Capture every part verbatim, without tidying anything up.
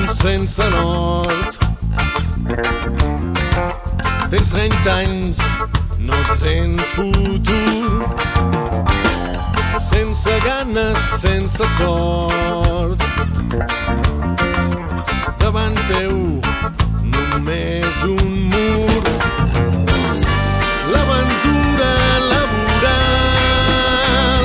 sense nord. Tens trenta anys, no tens futur. Sense ganes, sense sort. Davant teu només un mur. L'aventura laboral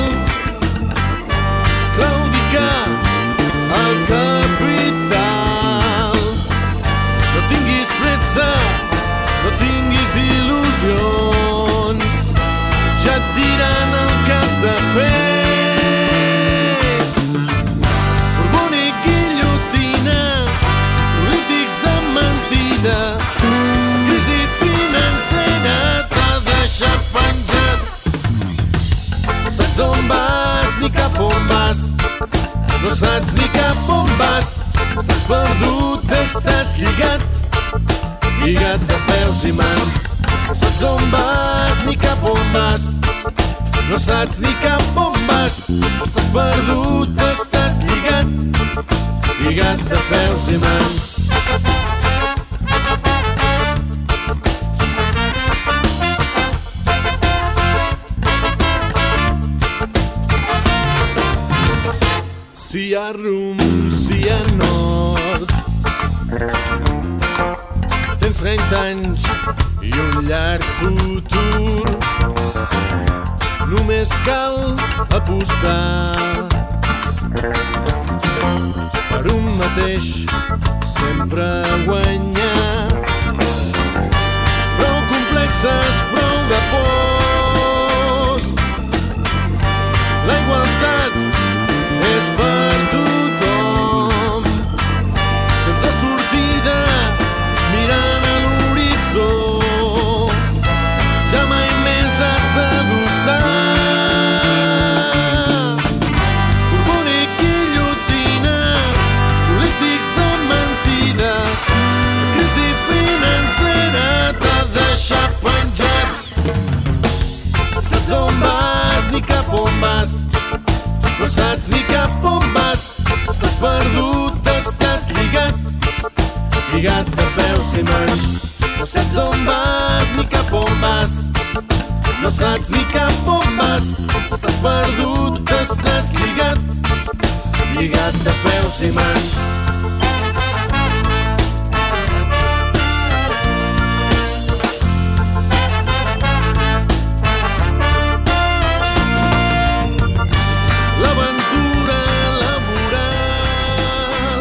claudicar al capital. No tinguis pressa, no tinguis il·lusions, ja et diran el que has de fer. Borbònic, guillotina, polítics de mentida, la crisi financera t'ha deixat penjat. No saps on vas ni cap on vas, no saps ni cap on vas, estàs perdut, estàs lligat, lligat de peus i mans. No saps on vas ni cap on vas, no saps ni cap on vas, estàs perdut, estàs lligat, lligat de peus i mans. Si hi ha rumb, si hi ha nord. Tens trenta anys i un llarg futur. Només cal apostar per un mateix, sempre guanyar. Prou complexes, prou de pors. La igualtat és per tothom. Tens la sortida mirant a l'horitzó. Ja mai més has de dubtar. Borbònic, guillotina, polítics de mentida, la crisi financera t'ha deixat penjat. No saps on vas ni cap on vas, no saps ni cap on vas, estàs perdut, estàs lligat, lligat de peus i mans. No saps on vas ni cap on vas, no saps ni cap on vas, estàs perdut, estàs lligat, lligat de peus i mans. L'aventura laboral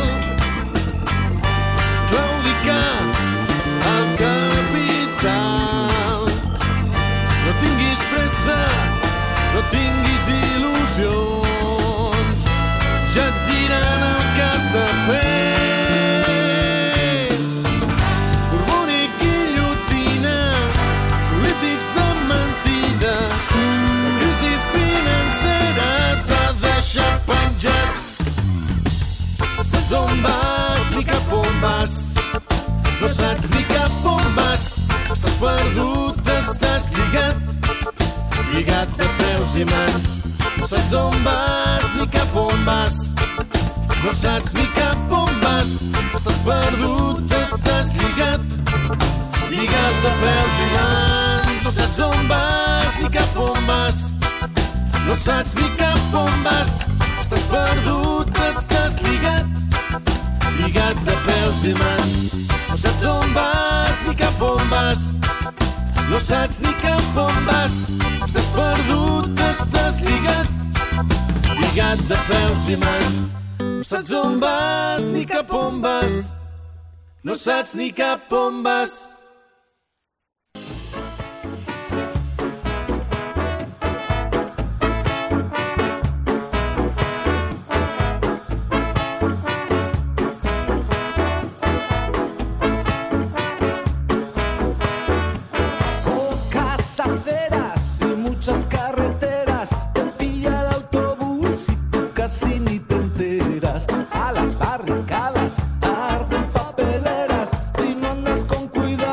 claudicar al capital. No tinguis pressa, no tinguis il·lusions, ja et diran el que has de fer. Borbònic, guillotina, polítics de mentida, la crisi financera t'ha deixat penjat. No saps on vas ni cap on vas, no saps ni cap on vas, estàs perdut, estàs lligat, lligat de peus i mans. No saps on vas ni cap on vas, no saps ni cap on vas, estàs perdut, estàs lligat, lligat de peus i mans. No saps on vas ni cap on vas, no saps ni cap on vas, estàs perdut, estàs lligat, lligat de peus i mans. No saps on vas ni cap on vas, no saps ni cap on vas, estàs perdut, estàs lligat, lligat de peus i mans. No saps on vas ni cap on vas, no saps ni cap on vas. Muchas carreteras, te pilla el autobús y tú casi ni te enteras. A las barricadas arden papeleras, si no andas con cuidado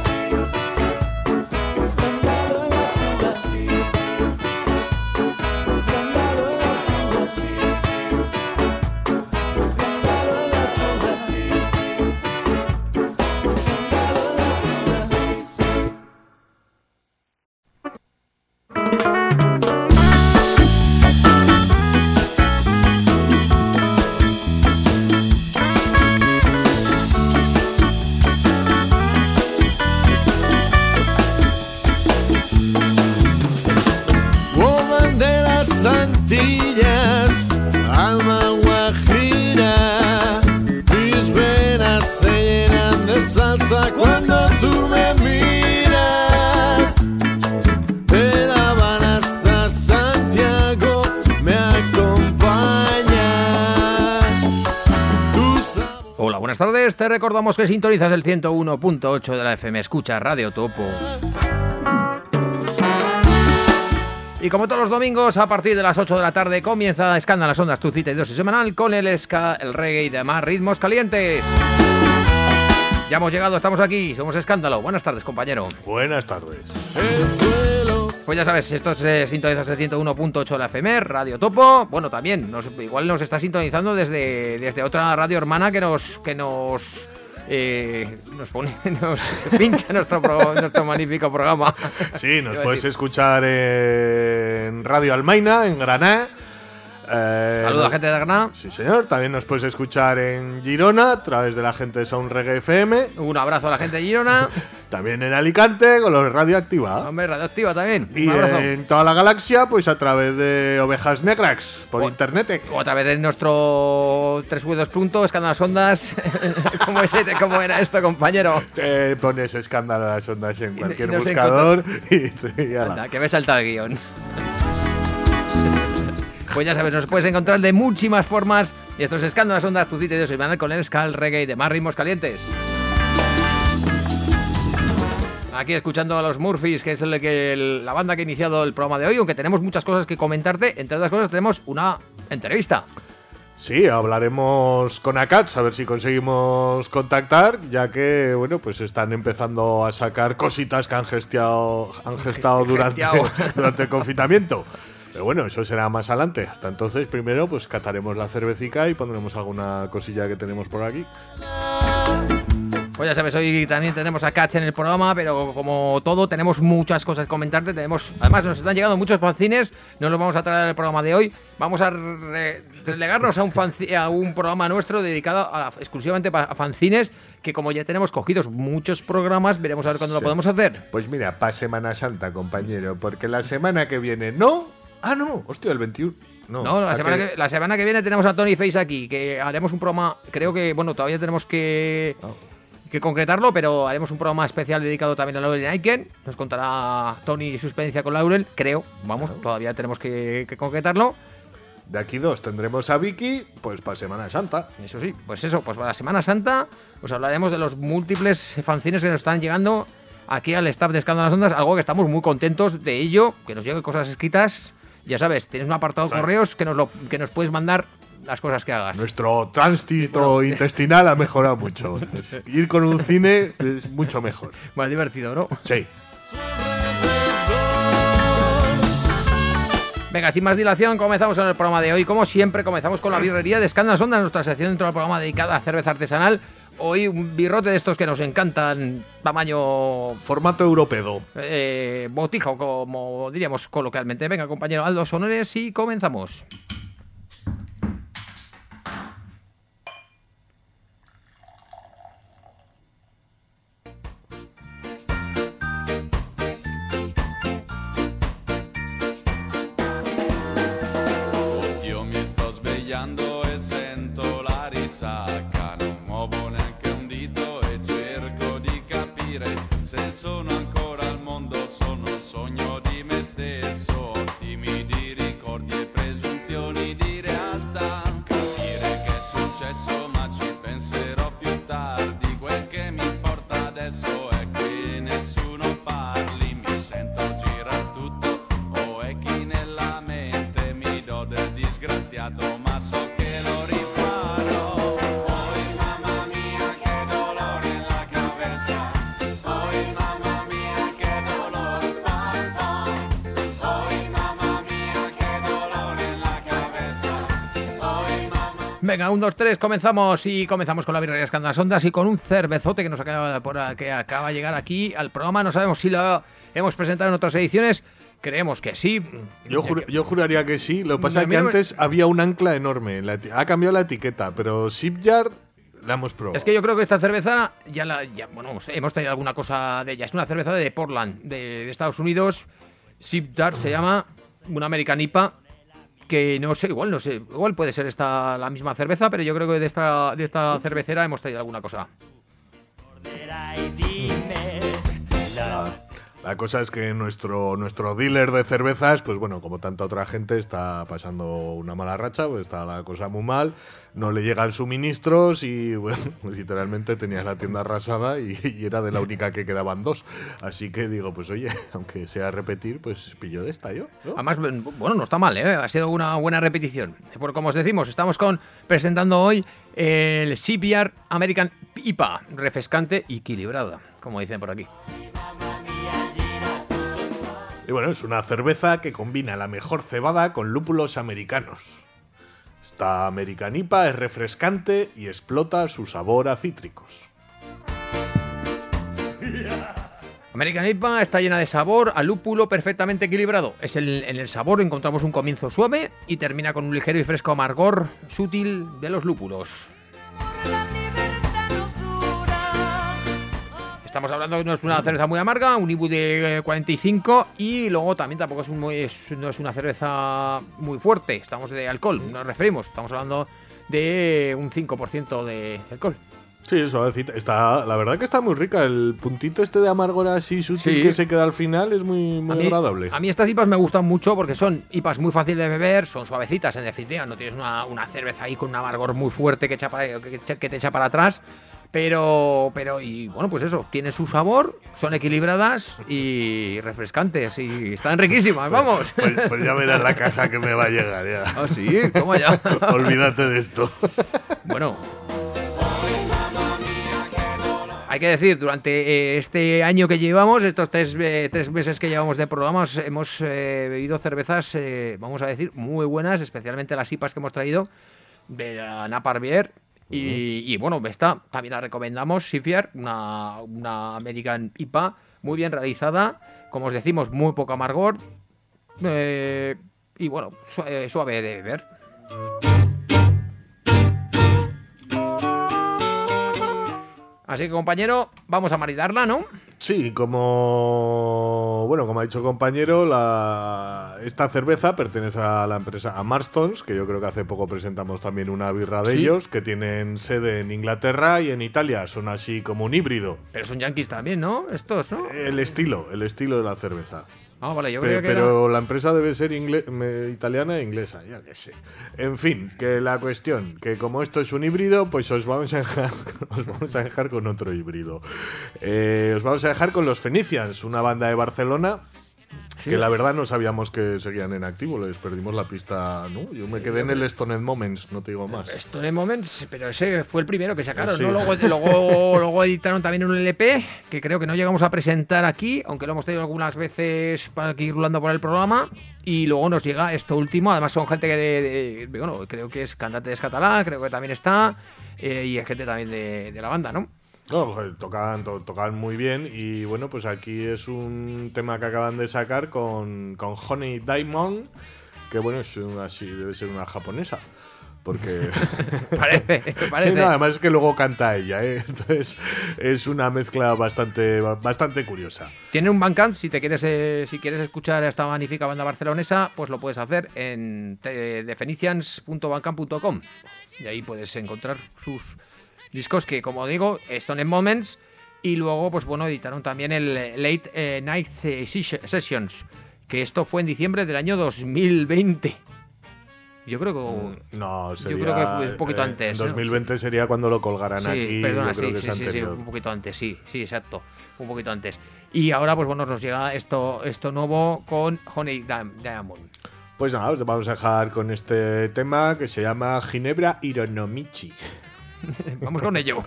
Antillas, alma guajira, mis venas se llenan de salsa cuando tú me miras. De La Habana hasta Santiago me acompaña tu sabor. Hola, buenas tardes. Te recordamos que sintonizas el ciento uno punto ocho de la F M. Escucha Radio Topo. Y como todos los domingos, a partir de las ocho de la tarde comienza Escanda las Ondas, tu cita y dosis semanal con el ska, el reggae y demás ritmos calientes. Ya hemos llegado, estamos aquí, somos Escándalo. Buenas tardes, compañero. Buenas tardes. El suelo. Pues ya sabes, esto es eh, sintonizas el ciento uno punto ocho de la F M, Radio Topo. Bueno, también, nos, igual nos está sintonizando desde, desde otra radio hermana que nos... Que nos Eh, nos pone, nos pincha nuestro, pro, nuestro magnífico programa. Sí, nos puedes escuchar en Radio Almaina, en Granada. Eh, Saludos a la gente de Granada. Sí, señor. También nos puedes escuchar en Girona a través de la gente de Sound Reggae F M. Un abrazo a la gente de Girona. También en Alicante con los Radioactiva. Hombre, Radioactiva también. Y un abrazo. En toda la galaxia, pues a través de Ovejas Negras, por o, internet. O a través de nuestro tres w dos punto escándalo las ondas. ¿Cómo, es, ¿Cómo era esto, compañero? Te pones Escándalo las Ondas en cualquier y, y buscador y, y Anda, que me salta el guión. Pues ya sabes, nos puedes encontrar de muchísimas formas. Y estos Escándalos Ondas, tu cita de semanal con el ska, el reggae y demás ritmos calientes. Aquí escuchando a los Murphys, que es el que el, la banda que ha iniciado el programa de hoy, aunque tenemos muchas cosas que comentarte. Entre otras cosas tenemos una entrevista. Sí, hablaremos con Acats, a ver si conseguimos contactar, ya que, bueno, pues están empezando a sacar cositas que han gestado, han gestado durante, durante el confinamiento. Pero bueno, eso será más adelante. Hasta entonces, primero, pues cataremos la cervecica y pondremos alguna cosilla que tenemos por aquí. Pues ya sabes, hoy también tenemos a Katz en el programa, pero como todo, tenemos muchas cosas que comentarte. Tenemos, además, nos están llegando muchos fanzines, no los vamos a traer en el programa de hoy. Vamos a re relegarnos a un, fanci a un programa nuestro dedicado a, exclusivamente a fanzines, que como ya tenemos cogidos muchos programas, veremos a ver cuándo sí. lo podemos hacer. Pues mira, para Semana Santa, compañero, porque la semana que viene no... Ah, no, hostia, el veintiuno... No, no la, semana que, la semana que viene tenemos a Tony Face aquí, que haremos un programa, creo que, bueno, todavía tenemos que... Oh. que concretarlo, pero haremos un programa especial dedicado también a Laurel Aiken. Nos contará Tony su experiencia con Laurel, creo, vamos, claro. todavía tenemos que, que concretarlo. De aquí dos tendremos a Vicky, pues para Semana Santa. Eso sí, pues eso, pues para la Semana Santa os hablaremos de los múltiples fanzines que nos están llegando aquí al staff de Escándalo las Ondas, algo que estamos muy contentos de ello, que nos lleguen cosas escritas. Ya sabes, tienes un apartado de claro. correos que nos, lo, que nos puedes mandar las cosas que hagas. Nuestro tránsito bueno. intestinal ha mejorado mucho. Ir con un cine es mucho mejor. Más divertido, ¿no? Sí. Venga, sin más dilación, comenzamos con el programa de hoy. Como siempre, comenzamos con la birrería de Escándalos Ondas, nuestra sección dentro del programa dedicada a cerveza artesanal. hoy un birrote de estos que nos encantan, tamaño... Formato europeo. Eh, botija, como diríamos coloquialmente. Venga, compañero, haz los honores y comenzamos. Venga, un, dos, tres, comenzamos y comenzamos con la birrería Escandalsondas y con un cervezote que nos acaba, por, que acaba de llegar aquí al programa. No sabemos si lo hemos presentado en otras ediciones. Creemos que sí. Yo, jur, yo juraría que sí. Lo que pasa es que antes me... había un ancla enorme. La, ha cambiado la etiqueta, pero Shipyard la hemos probado. Es que yo creo que esta cerveza ya la... Ya, bueno, hemos tenido alguna cosa de ella. Es una cerveza de Portland, de, de Estados Unidos. Shipyard se llama, una American I P A. Que no sé, igual no sé, igual puede ser esta la misma cerveza, pero yo creo que de esta, de esta cervecera hemos traído alguna cosa. La cosa es que nuestro, nuestro dealer de cervezas, pues bueno, como tanta otra gente, está pasando una mala racha, pues está la cosa muy mal, no le llegan suministros y, bueno, literalmente tenías la tienda arrasada y, y era de la única que quedaban dos. Así que digo, pues oye, aunque sea repetir, pues pillo de esta yo, ¿no? Además, bueno, no está mal, ¿eh? Ha sido una buena repetición. Porque como os decimos, estamos con presentando hoy el Shipyard American I P A, refrescante y equilibrada, como dicen por aquí. Y bueno, es una cerveza que combina la mejor cebada con lúpulos americanos. Esta American I P A es refrescante y explota su sabor a cítricos. American I P A está llena de sabor a lúpulo perfectamente equilibrado. Es el, en el sabor encontramos un comienzo suave y termina con un ligero y fresco amargor sutil de los lúpulos. Estamos hablando que no es una cerveza muy amarga, un I B U de cuarenta y cinco y luego también tampoco es, un muy, es no es una cerveza muy fuerte. Estamos de alcohol, nos referimos. Estamos hablando de un cinco por ciento de alcohol. Sí, suavecita. Está, la verdad que está muy rica. El puntito este de amargor así sutil sí. que se queda al final es muy, muy a mí, agradable. A mí estas I P As me gustan mucho porque son I P As muy fáciles de beber, son suavecitas en definitiva. No tienes una, una cerveza ahí con un amargor muy fuerte que, echa para, que, que te echa para atrás. Pero, pero, y bueno, pues eso, tiene su sabor, son equilibradas y refrescantes y están riquísimas, vamos. Pues, pues, pues ya verás la caja que me va a llegar, ya. Ah, sí, ¿cómo ya? Olvídate de esto. Bueno. Hay que decir, durante este año que llevamos, estos tres, eh, tres meses que llevamos de programas, hemos eh, bebido cervezas, eh, vamos a decir, muy buenas, especialmente las I P As que hemos traído de la Napa Beer. Y, y bueno, esta también la recomendamos, Shipyard, una, una American I P A muy bien realizada, como os decimos, muy poco amargor eh, y bueno, suave, suave de beber. Así que, compañero, vamos a maridarla, ¿no? Sí, como bueno, como ha dicho el compañero, la, esta cerveza pertenece a la empresa a Marston's, que yo creo que hace poco presentamos también una birra de ¿Sí? ellos, que tienen sede en Inglaterra y en Italia. Son así como un híbrido. Pero son yanquis también, ¿no? Estos, ¿no? El estilo, el estilo de la cerveza. Ah, vale, yo pero, creo que pero era... la empresa debe ser ingle- me, italiana e inglesa, ya que sé. En fin, que la cuestión, que como esto es un híbrido, pues os vamos a dejar, os vamos a dejar con otro híbrido. Eh, os vamos a dejar con los Phoenicians, una banda de Barcelona Sí. Que la verdad no sabíamos que seguían en activo, les perdimos la pista, ¿no? Yo me quedé en el Stoned Moments, no te digo más. Stoned Moments, pero ese fue el primero que sacaron, Sí. ¿no? Luego, luego, luego editaron también un L P que creo que no llegamos a presentar aquí, aunque lo hemos tenido algunas veces para que ir rulando por el programa. Y luego nos llega esto último, además son gente que de, de- de- bueno, creo que es cantantes catalán, creo que también está, eh, y es gente también de, de la banda, ¿no? No, joder, tocan, to- tocan muy bien y bueno, pues aquí es un tema que acaban de sacar con, con Honey Diamond, que bueno, es una, así, debe ser una japonesa, porque... Parece, parece. Sí, no, además es que luego canta ella, ¿eh? Entonces es una mezcla bastante, bastante curiosa. Tiene un Bandcamp, si te quieres eh, si quieres escuchar a esta magnífica banda barcelonesa, pues lo puedes hacer en eh, defenicians punto bandcamp punto com. Y ahí puedes encontrar sus discos que, como digo, Stoned Moments. Y luego, pues bueno, editaron también el Late eh, Night Sessions, que esto fue en diciembre del año dos mil veinte. Yo creo que... No, sería, creo que fue un poquito eh, antes, En ¿eh? dos mil veinte sería cuando lo colgaran Sí, aquí. perdona, yo creo sí, que sí, es sí, sí, anterior. un poquito antes, sí, sí, exacto, un poquito antes. Y ahora, pues bueno, nos llega esto, esto nuevo con Honey Diam- Diamond. Pues nada, os vamos a dejar con este tema que se llama Ginebra Hironomichi. Vamos con ello.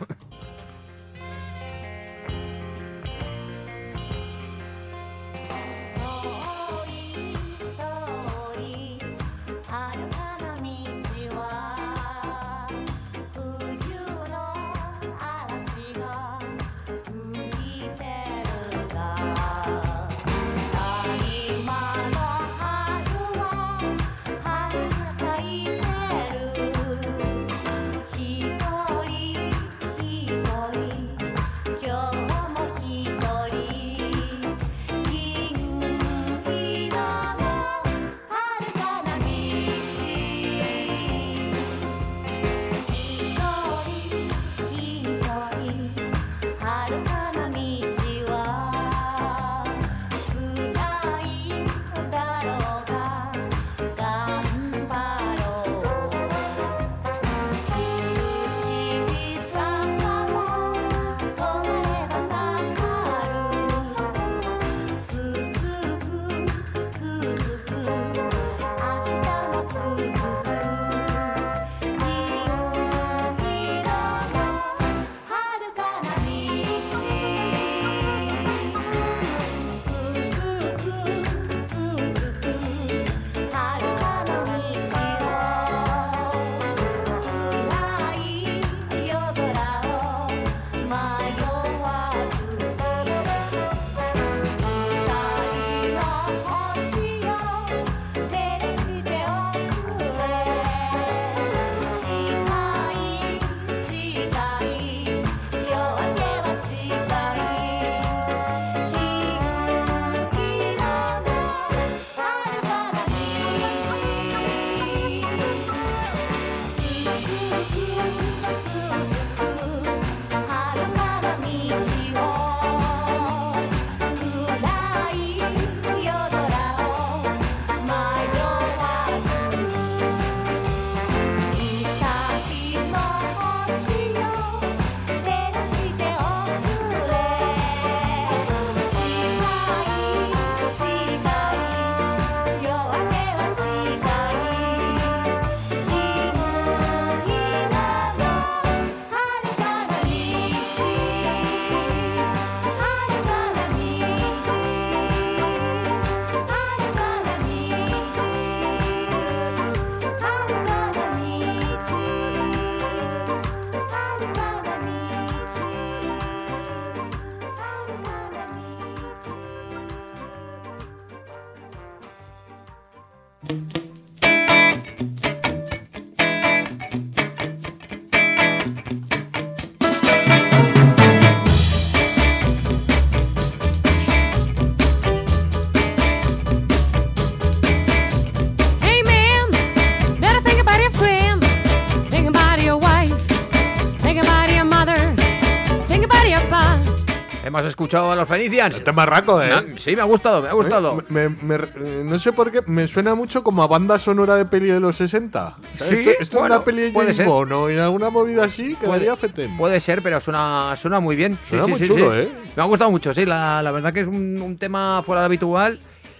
'Papá. Hemos escuchado a los Fenicians. Este marraco, ¿eh? Me ha- sí, me ha gustado, me ha gustado. Eh, me- me- me- no sé por qué, me suena mucho como a banda sonora de peli de los sesenta. Sí, esto, esto bueno, es una peli de puede James ser. Bond o en alguna movida así, quedaría fetén. Puede ser, pero suena, suena muy bien. Sí, Suena sí, muy sí, chulo, sí. ¿eh? Me ha gustado mucho, sí. La, la verdad que es un, un tema fuera de lo habitual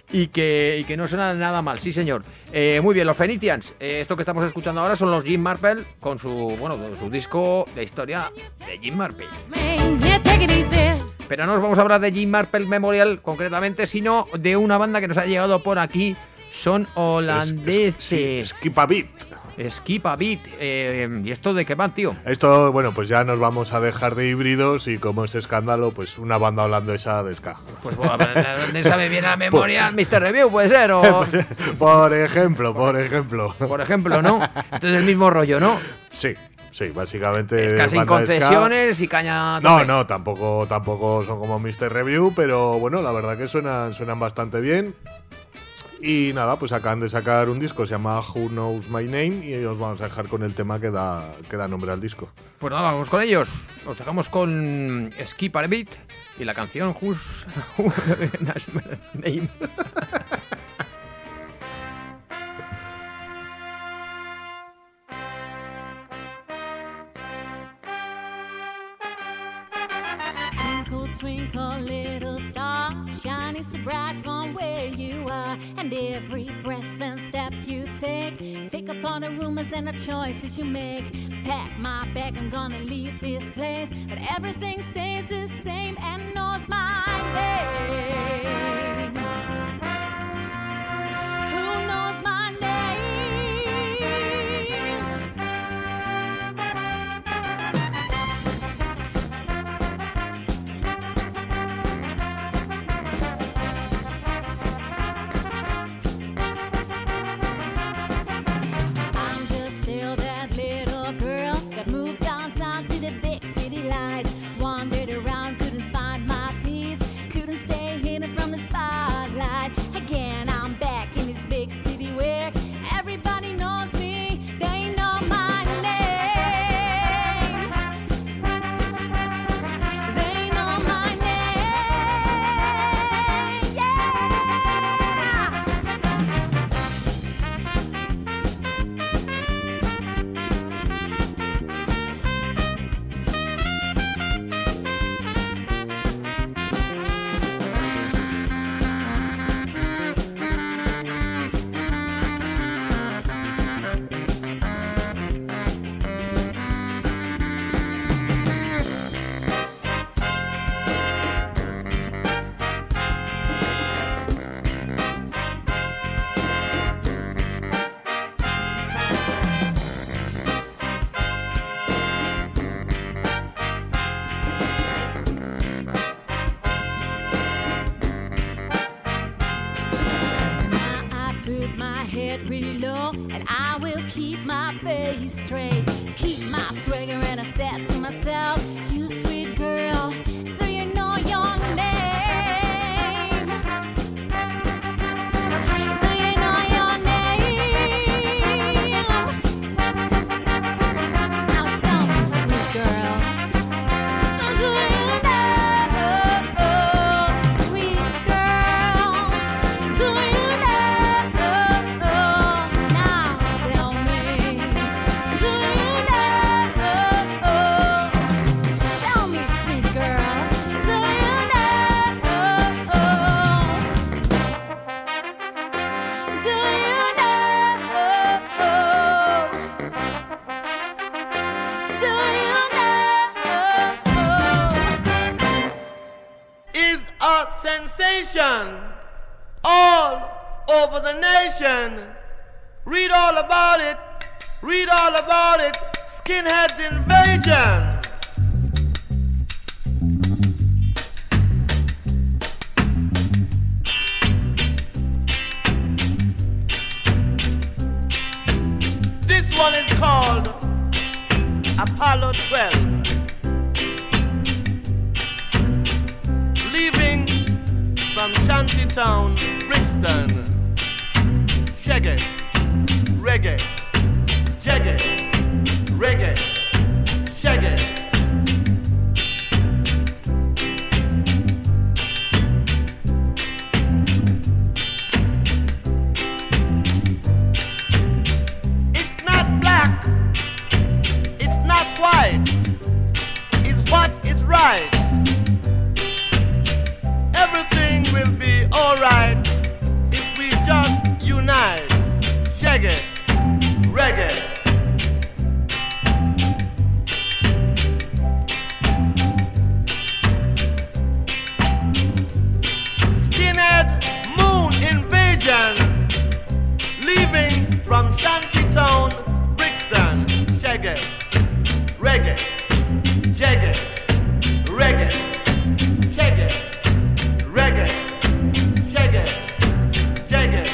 y que, y que no suena nada mal, sí señor. Eh, muy bien, los Phoenicians, eh, esto que estamos escuchando ahora son los Jim Marple con su, bueno, su disco de historia de Jim Marple. Pero no os vamos a hablar de Jim Marple Memorial concretamente, sino de una banda que nos ha llegado por aquí, son holandeses. Es, es, sí, Skip a Beat. Skip a Beat. Eh, ¿Y esto de qué va, tío? Esto, bueno, pues ya nos vamos a dejar de híbridos y como es escándalo, pues una banda holandesa de ska. Pues bueno, ¿dónde sabe bien la memoria? mister Review, puede ser, o... por ejemplo, por ejemplo. Por ejemplo, ¿no? Entonces el mismo rollo, ¿no? Sí. Sí, básicamente. Ska sin concesiones y caña. No, no, tampoco, tampoco son como mister Review, pero bueno, la verdad que suenan, suenan bastante bien. Y nada, pues acaban de sacar un disco, se llama Who Knows My Name, y os vamos a dejar con el tema que da, que da nombre al disco. Pues nada, vamos con ellos. Os dejamos con Skip a Beat y la canción Who's Who Knows My Name. Twinkle, little star, shining so bright from where you are. And every breath and step you take, take upon the rumors and the choices you make. Pack my bag, I'm gonna leave this place, but everything stays the same and knows my name. Who knows my name? Really low, and I will keep my face straight. Keep my swagger, and I said to myself, you sweet girl, do you know your name? Do you know your name? Now tell me, sweet girl, do you know, sweet girl, do you all over the nation. Read all about it. Read all about it. Skinheads invasion. This one is called Apollo twelve. Leaving from Shantytown, Brixton. Shaggy, reggae, jaggy, reggae, shaggy. It's not black, it's not white, it's what is right. Everything will be alright reggae, reggae. Skinhead moon invasion, leaving from Shantytown, Brixton, Shaggy, reggae, jaggy, reggae, shaggy, reggae, shaggy, jaggy.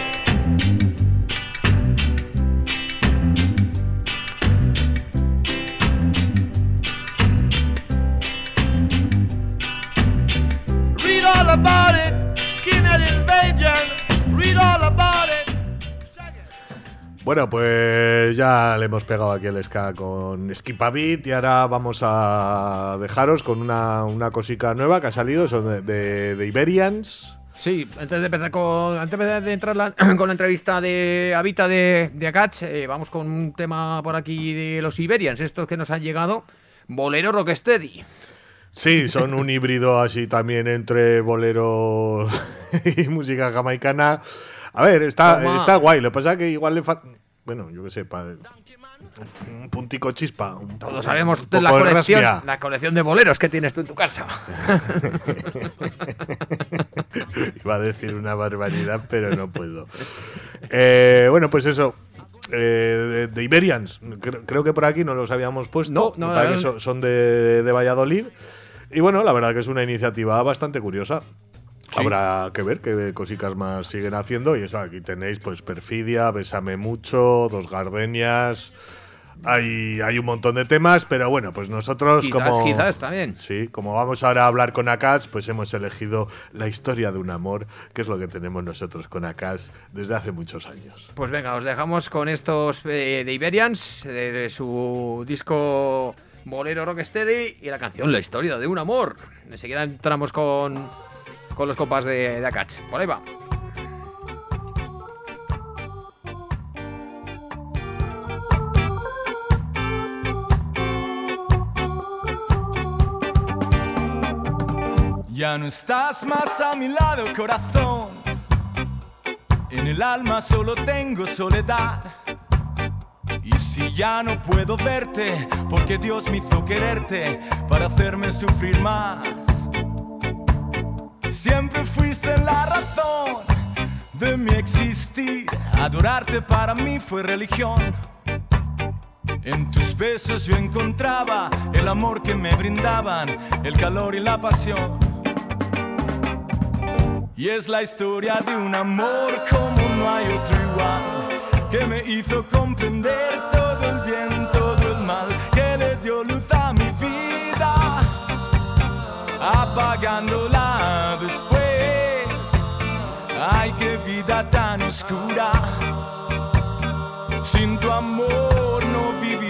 Read all about it, skinhead invasion, read all about it. Bueno, pues ya le hemos pegado aquí el ska con Skip a Beat y ahora vamos a dejaros con una, una cosica nueva que ha salido, son de, de, de Iberians. Sí, antes de empezar con, antes de entrar la, con la entrevista de Habita de, de Akach, eh, vamos con un tema por aquí de los Iberians, estos que nos han llegado, bolero rocksteady. Sí, son un híbrido así también entre bolero y música jamaicana. A ver, está, está guay. Lo que pasa es que igual le falta. Bueno, yo qué sé, pa... un puntico chispa. Un, Todos sabemos un la colección, la colección de boleros que tienes tú en tu casa. Iba a decir una barbaridad, pero no puedo. Eh, bueno, pues eso. Eh, de, de Iberians. Creo, creo que por aquí no los habíamos puesto. No, no, para no, que son, son de, de Valladolid. Y bueno, la verdad que es una iniciativa bastante curiosa. Sí. Habrá que ver qué cositas más siguen haciendo. Y eso, aquí tenéis pues Perfidia, Bésame Mucho, Dos Gardenias. Hay, hay un montón de temas, pero bueno, pues nosotros quizás, como... Quizás está bien. Sí, como vamos ahora a hablar con Akach, pues hemos elegido la historia de un amor, que es lo que tenemos nosotros con Akach desde hace muchos años. Pues venga, os dejamos con estos eh, de Iberians, de, de su disco Bolero Rocksteady y la canción La historia de un amor. Enseguida entramos con... con los compas de, de Akach. Por ahí va. Ya no estás más a mi lado, corazón. En el alma solo tengo soledad. Y si ya no puedo verte, porque Dios me hizo quererte para hacerme sufrir más. Siempre fuiste la razón de mi existir. Adorarte para mí fue religión. En tus besos yo encontraba el amor que me brindaban, el calor y la pasión. Y es la historia de un amor como no hay otro igual, que me hizo comprender todo el bien, todo el mal, que le dio luz a mi vida, apagándola después. Ay, qué vida tan oscura, sin tu amor no viviré.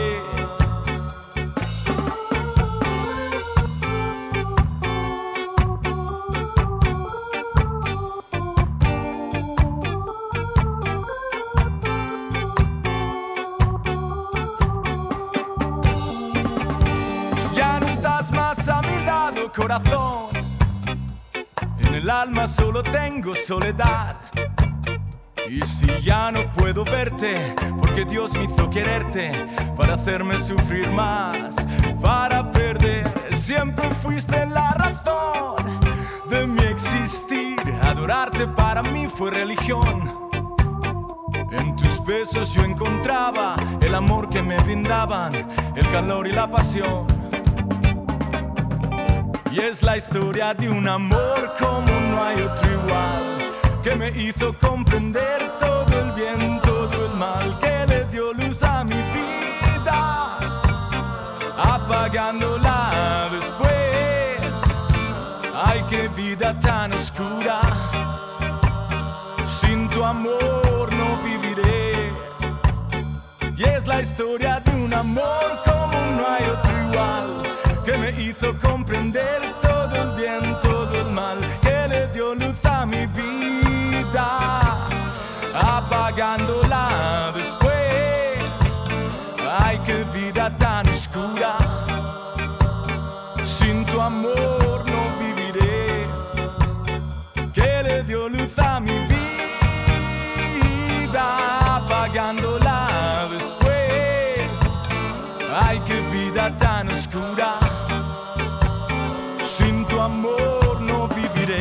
Ya no estás más a mi lado, corazón. En el alma solo tengo soledad. Y si ya no puedo verte, porque Dios me hizo quererte para hacerme sufrir más, para perder. Siempre fuiste la razón de mi existir. Adorarte para mí fue religión. En tus besos yo encontraba el amor que me brindaban, el calor y la pasión. Y es la historia de un amor como no hay otro igual, que me hizo comprender todo el bien, todo el mal, que le dio luz a mi vida, apagándola después. Ay, qué vida tan oscura, sin tu amor no viviré. Y es la historia de un amor como no hay otro igual, que me hizo comprender todo el bien, todo el mal, que le dio luz a mi vida, apagándola después. Ay, qué vida tan oscura, sin tu amor no viviré, que le dio luz a mi vida, amor no viviré.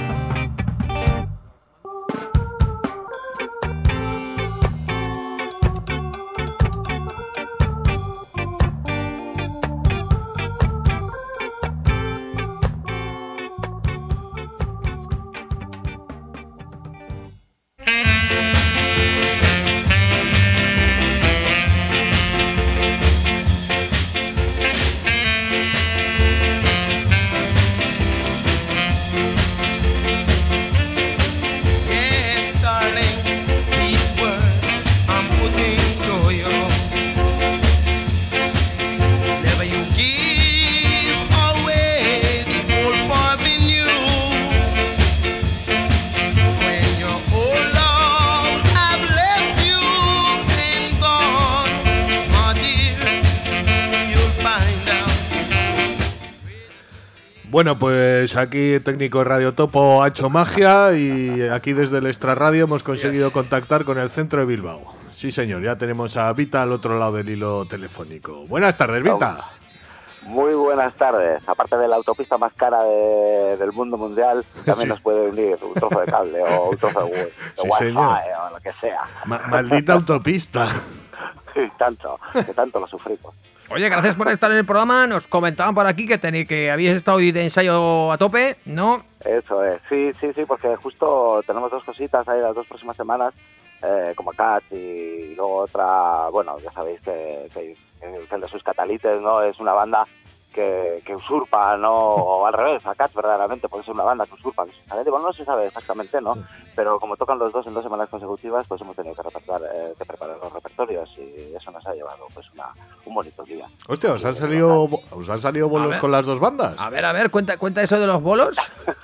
Bueno, pues aquí el técnico de Radio Topo ha hecho magia y aquí desde el Extra Radio hemos conseguido contactar con el centro de Bilbao. Sí, señor, ya tenemos a Vita al otro lado del hilo telefónico. Buenas tardes, Vita. Muy buenas tardes. Aparte de la autopista más cara de, del mundo mundial, también sí. Nos puede unir un trozo de cable o un trozo de, de sí, wifi señor. o lo que sea. Ma maldita autopista. Sí, tanto, que tanto lo sufrimos. Oye, gracias por estar en el programa. Nos comentaban por aquí que, que habíais estado hoy de ensayo a tope, ¿no? Eso es, sí, sí, sí, porque justo tenemos dos cositas ahí las dos próximas semanas, eh, como Cats y luego otra, bueno, ya sabéis que, que, que el de sus catalites, ¿no? Es una banda que, que usurpa, ¿no? O al revés, a Cats verdaderamente puede ser una banda que usurpa. Bueno, no se sabe exactamente, ¿no? Pero como tocan los dos en dos semanas consecutivas, pues hemos tenido que, repertar, eh, que preparar los repertorios y eso nos ha llevado pues una, un bonito día. Hostia, ¿os han salido, ¿os han salido bolos con las dos bandas? A ver, a ver, cuenta, cuenta eso de los bolos.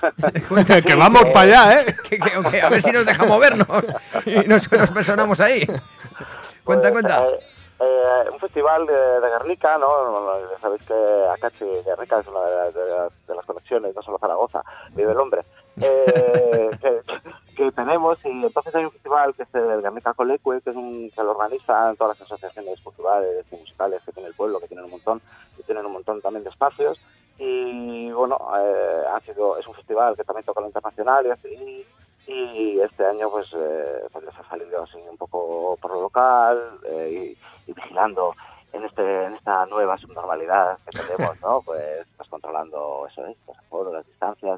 Que vamos para allá, ¿eh? que, que, que, a ver si nos deja movernos y nos, nos personamos ahí. Cuenta, pues, cuenta. Eh, Eh, un festival de, de Guernica, ¿no? Ya sabéis que Acachi Guernica es una de, de, de las conexiones, no solo Zaragoza, vive el hombre, eh, que, que tenemos, y entonces hay un festival que es el Guernica Colecue, que es un que lo organizan todas las asociaciones culturales y musicales que tiene el pueblo, que tienen un montón, y tienen un montón también de espacios, y bueno, eh, ha sido, es un festival que también toca lo internacional y así, y este año pues, eh, pues les ha salido así un poco por lo local eh, y, y vigilando en este en esta nueva subnormalidad que tenemos, ¿no? Pues, pues controlando eso, ¿eh? Los aforos, las distancias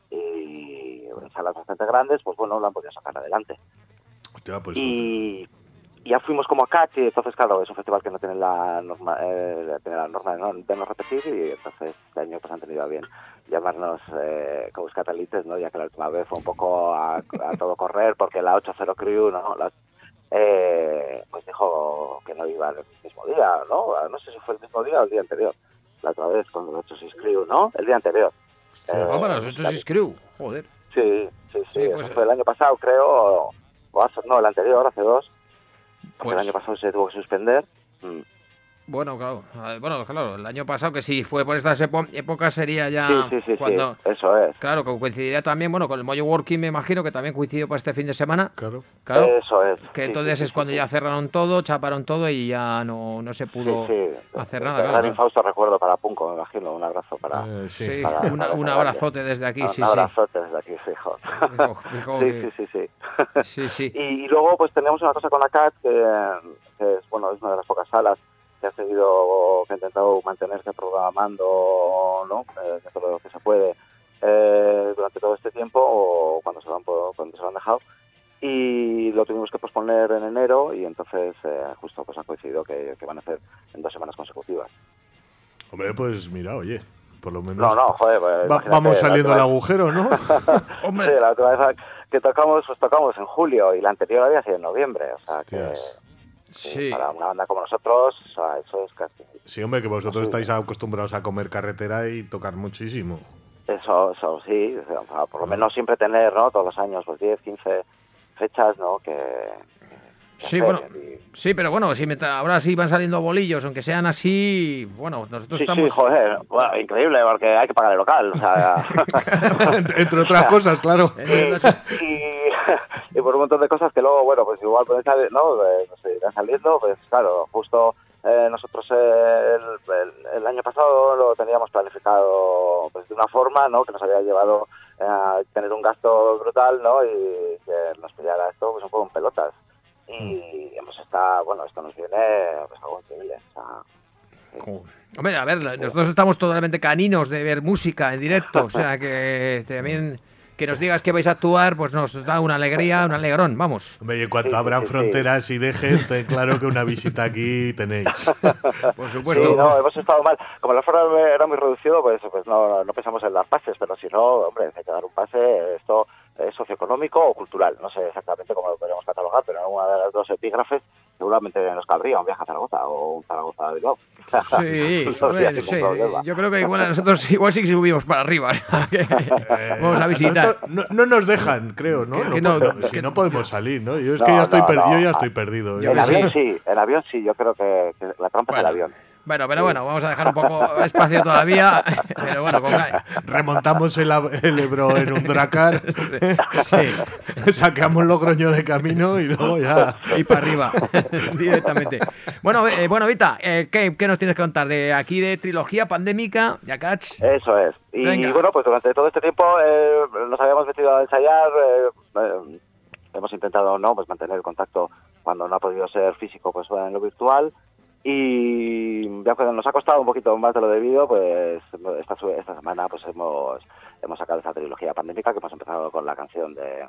y en salas bastante grandes, pues bueno, lo han podido sacar adelante. Hostia, pues, y ya fuimos como a Catch y entonces claro, es un festival que no tiene la norma, eh, tiene la norma de no, de no repetir y entonces este año pues han tenido a bien llamarnos eh, como catalites, ¿no? Ya que la última vez fue un poco a, a todo correr porque la ocho cero Crew, ¿no? La, eh, pues dijo que no iba el mismo día, ¿no? No sé si fue el mismo día o el día anterior. La otra vez con la ocho seis Crew, ¿no? El día anterior. Eh, oh, para los ocho seis Crew, joder. Sí, sí, sí. sí pues, eso fue el año pasado, creo, o, o hace, no, el anterior, hace dos. Pues, el año pasado se tuvo que suspender. Mm. Bueno, claro. Bueno, claro, el año pasado que si fue por estas epo épocas sería ya sí, sí, sí, cuando... Sí, eso es. Claro, que coincidiría también, bueno, con el Mojo Working me imagino que también coincidió para este fin de semana. Claro. Claro. Eso es. Que sí, entonces sí, es sí, cuando sí, ya cerraron todo, chaparon todo y ya no, no se pudo sí, sí. hacer de, nada. De claro, gran claro. infausto recuerdo para Punco, me imagino. Un abrazo para... Eh, sí, Sí, para, una, para un abrazote desde aquí, un sí, abrazote desde aquí, fijo. Fijo, fijo sí, que... sí, sí, sí. Sí, sí. Y, y luego pues tenemos una cosa con la C A T que, que es, bueno, es una de las pocas salas que ha seguido, que ha intentado mantenerse programando, ¿no? Eh, dentro de lo que se puede eh, durante todo este tiempo o cuando se lo han, cuando se lo han dejado. Y lo tuvimos que posponer en enero y entonces eh, justo pues ha coincidido que, que van a hacer en dos semanas consecutivas. Hombre, pues mira, oye, por lo menos... No, no, joder, pues, Va, vamos saliendo del agujero, ¿no? Hombre. Sí, la última vez que tocamos, pues tocamos en julio y la anterior había sido en noviembre, o sea que... Yes. Sí. Para una banda como nosotros, o sea, eso es casi... Sí, hombre, que vosotros sí. estáis acostumbrados a comer carretera y tocar muchísimo. Eso, eso sí, o sea, por lo menos siempre tener, ¿no? Todos los años, pues diez, quince fechas, ¿no? Que... que Sí, hacer bueno, y... sí, pero bueno, si me ahora sí van saliendo bolillos, aunque sean así, bueno, nosotros Sí, estamos... sí, joder, bueno, increíble, porque hay que pagar el local, o sea... Entre otras cosas, claro. y, y, y por un montón de cosas que luego, bueno, pues igual pueden salir, ¿no? Eh, no sé, irán saliendo, pues claro, justo eh, nosotros eh, el, el, el año pasado lo teníamos planificado, pues de una forma, ¿no? Que nos había llevado a tener un gasto brutal, ¿no? Y que nos pillara esto pues un poco en pelotas. Y hemos estado, bueno, esto nos viene pues algo increíble. O sea, sí. Hombre, a ver, nosotros estamos totalmente caninos de ver música en directo, o sea que también que nos digas que vais a actuar, pues nos da una alegría, un alegrón, vamos. Hombre, y en cuanto Sí, abran sí, sí. fronteras y de gente, claro que una visita aquí tenéis. Por supuesto. Sí, no, hemos estado mal. Como el aforo era muy reducido, pues, pues no, no pensamos en dar pases, pero si no, hombre, hay que dar un pase, esto es socioeconómico o cultural, no sé exactamente cómo lo podríamos catalogar, pero en alguna de las dos epígrafes seguramente nos cabría un viaje a Zaragoza o un Zaragoza a Bilbao. Sí, Eso a ver, sin sí, problema. yo creo que igual a nosotros igual sí que subimos para arriba. Vamos a visitar. No, no nos dejan, creo, ¿no? Que- que no, no, po- es que que- no podemos salir, ¿no? Yo es No, que ya estoy, no, per- no. yo ya estoy perdido. Yo En ya. que avión sí. sí, en avión sí, yo creo que, que la trampa Bueno, es el avión. bueno, pero bueno, vamos a dejar un poco espacio todavía, pero bueno, con ca- Remontamos el, ab- el Ebro en un Dracar, sí, sacamos Logroño de camino y luego ya... y para arriba, directamente. Bueno, eh, bueno, Vita, eh, ¿qué, ¿qué nos tienes que contar de aquí de trilogía pandémica, Yakats? Eso es. Y Venga. bueno, pues durante todo este tiempo eh, nos habíamos metido a ensayar, eh, eh, hemos intentado no pues mantener el contacto cuando no ha podido ser físico, pues en lo virtual. Y ya cuando nos ha costado un poquito más de lo debido, pues esta, esta semana pues hemos hemos sacado esa trilogía pandémica que hemos empezado con la canción de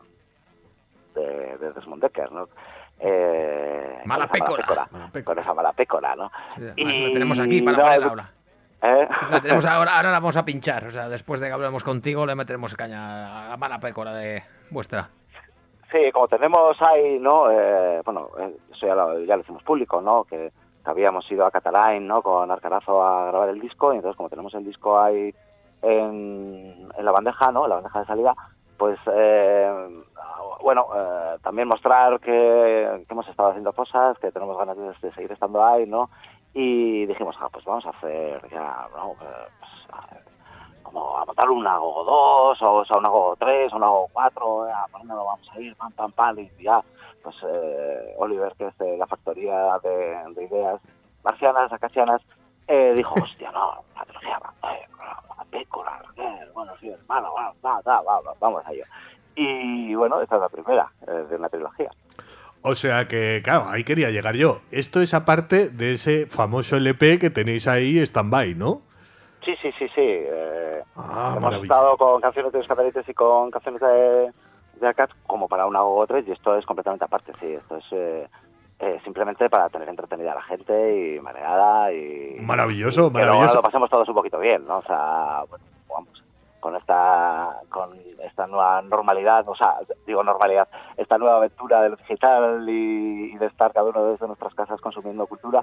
de, de Desmond Dekker, ¿no? Eh, Mala con esa pécora. pécora, Mala pécora. con esa mala pécora, ¿no? Además, la tenemos aquí para no, ponerla ahora. ¿eh? La tenemos ahora, ahora la vamos a pinchar, o sea, después de que hablemos contigo le meteremos caña a la mala pécora de vuestra. Sí, como tenemos ahí, ¿no? Eh, bueno, eh, eso ya lo, ya lo hicimos público, ¿no? Que, que habíamos ido a Catalán, ¿no? Con Arcarazo a grabar el disco, y entonces como tenemos el disco ahí en, en la bandeja, ¿no? En la bandeja de salida, pues, eh, bueno, eh, también mostrar que, que hemos estado haciendo cosas, que tenemos ganas de, de seguir estando ahí, ¿no? Y dijimos, ah, pues vamos a hacer ya, ¿no? Eh, pues, a- como a montar una Gogo dos, o, sea, una Gogo tres, o una Gogo cuatro, eh, ¿por dónde lo vamos a ir? Pam, pam, pam, y ya, pues eh, Oliver, que es de la factoría de, de ideas marcianas, acasianas, eh, dijo, hostia, no, la trilogía, eh, la película, eh, bueno, sí, hermano, bueno, va, va, va, va, vamos a ello. Y bueno, esta es la primera eh, de una trilogía. O sea que, claro, ahí quería llegar yo. Esto es aparte de ese famoso L P que tenéis ahí stand-by, ¿no? Sí, sí, sí, sí. Eh, Ah, hemos maravilla. estado con canciones de los catalites y con canciones de, de Acat como para una Gogo tres, y esto es completamente aparte, sí. Esto es eh, eh, simplemente para tener entretenida a la gente y mareada y... Maravilloso, y que luego maravilloso. lo pasemos todos un poquito bien, ¿no? O sea, bueno, vamos, con esta, con esta nueva normalidad, o sea, digo normalidad, esta nueva aventura de lo digital y, y de estar cada uno desde nuestras casas consumiendo cultura.